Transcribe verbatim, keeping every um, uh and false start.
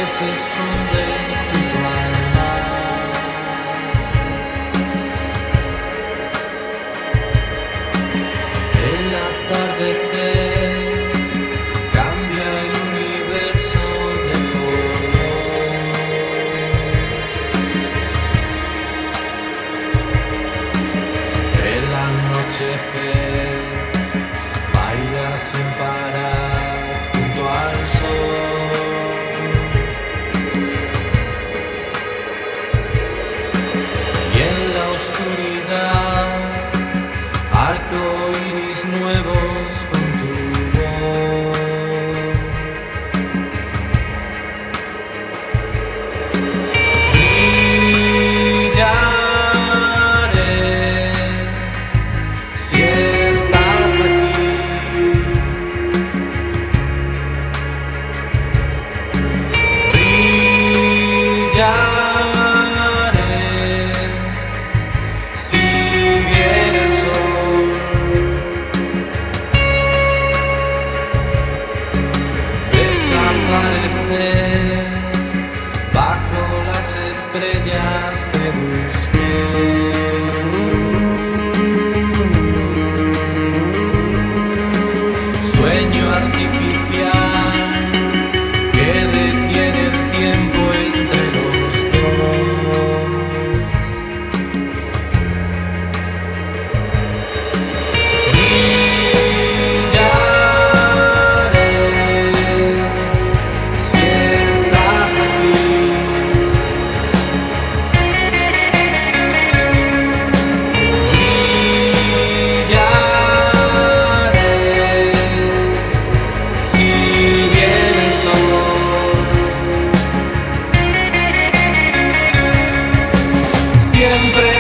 se esconde junto al mar. El atardecer cambia el universo de color. El anochecer baila sin parar junto al sol. Y en la oscuridad, arco iris nuevos con tu voz. Brillaré si estás aquí. Brillaré si viene el sol. Desaparecer bajo las estrellas te busqué. Sueño artificial que detiene el tiempo entre los dos. Brillaré si estás aquí. Brillaré si viene el sol. Siempre